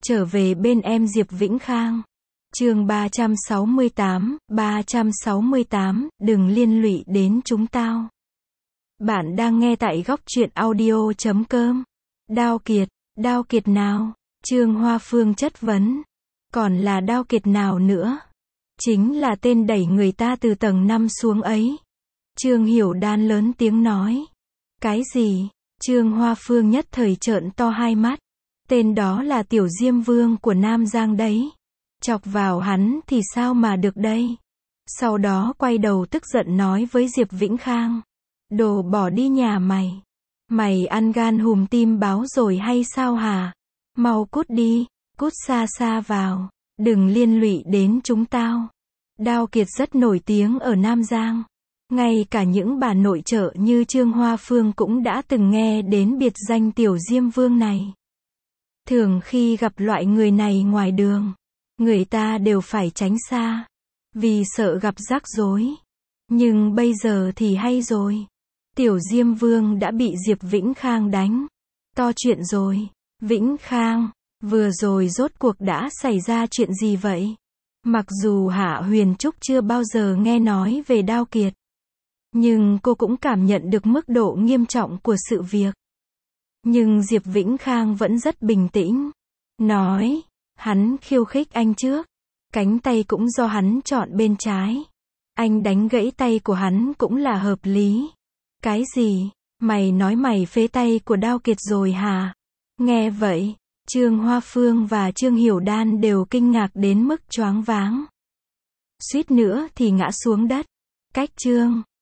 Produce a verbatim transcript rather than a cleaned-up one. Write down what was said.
Trở về bên em Diệp Vĩnh Khang. Chương ba trăm sáu mươi tám, ba trăm sáu mươi tám, đừng liên lụy đến chúng tao. Bạn đang nghe tại góc truyện audio chấm com. Đao Kiệt, Đao Kiệt nào? Trương Hoa Phương chất vấn. Còn là Đao Kiệt nào nữa? Chính là tên đẩy người ta từ tầng năm xuống ấy. Trương Hiểu Đan lớn tiếng nói. Cái gì? Trương Hoa Phương nhất thời trợn to hai mắt. Tên đó là Tiểu Diêm Vương của Nam Giang đấy. Chọc vào hắn thì sao mà được đây? Sau đó quay đầu tức giận nói với Diệp Vĩnh Khang. Đồ bỏ đi nhà mày. Mày ăn gan hùm tim báo rồi hay sao hả? Mau cút đi, cút xa xa vào. Đừng liên lụy đến chúng tao. Đao Kiệt rất nổi tiếng ở Nam Giang. Ngay cả những bà nội trợ như Trương Hoa Phương cũng đã từng nghe đến biệt danh Tiểu Diêm Vương này. Thường khi gặp loại người này ngoài đường, người ta đều phải tránh xa, vì sợ gặp rắc rối. Nhưng bây giờ thì hay rồi. Tiểu Diêm Vương đã bị Diệp Vĩnh Khang đánh. To chuyện rồi. Vĩnh Khang, vừa rồi rốt cuộc đã xảy ra chuyện gì vậy? Mặc dù Hạ Huyền Trúc chưa bao giờ nghe nói về Đao Kiệt, nhưng cô cũng cảm nhận được mức độ nghiêm trọng của sự việc. Nhưng Diệp Vĩnh Khang vẫn rất bình tĩnh. Nói, hắn khiêu khích anh trước. Cánh tay cũng do hắn chọn bên trái. Anh đánh gãy tay của hắn cũng là hợp lý. Cái gì? Mày nói mày phế tay của Đao Kiệt rồi hả? Nghe vậy, Trương Hoa Phương và Trương Hiểu Đan đều kinh ngạc đến mức choáng váng. Suýt nữa thì ngã xuống đất. Cách Trương